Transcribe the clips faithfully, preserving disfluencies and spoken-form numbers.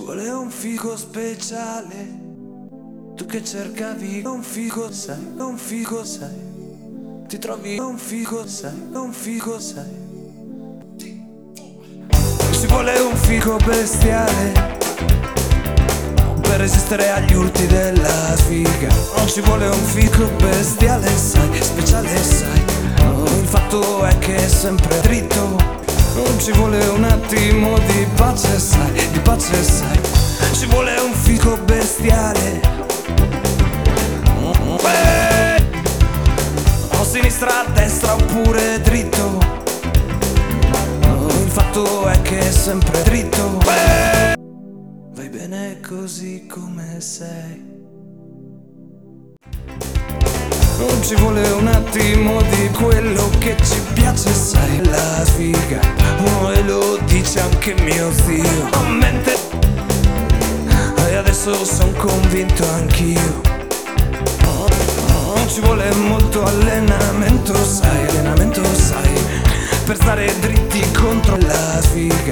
vuole un figo speciale. Tu che cercavi un figo sai, un figo sai. Ti trovi un figo sai, un figo sai. Ci vuole un figo bestiale per resistere agli urti della sfiga. Non ci vuole un figo bestiale, sai, speciale, sai. Oh, il fatto è che è sempre dritto. Non ci vuole un attimo di pace, sai, di pace, sai. Ci vuole un figo bestiale. Eh, o sinistra, a destra oppure dritto. Oh, il fatto è che è sempre dritto. Eh, vai bene così come sei. Non ci vuole un attimo di quello che ci piace, sai. La sfiga, oh, e lo dice anche mio zio. A mente, e adesso son convinto anch'io. Non ci vuole molto allenamento, sai, allenamento, sai, per stare dritti contro la sfiga.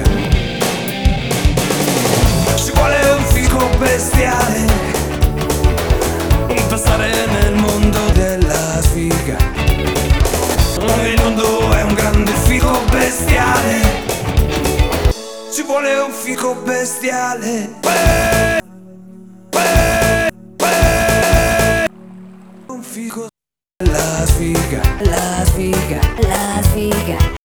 Ci vuole un figo bestiale per stare nel mondo della sfiga. Il mondo è un grande figo bestiale. Ci vuole un figo bestiale. Beh, beh, beh. Un figo. La sfiga, La sfiga, la sfiga.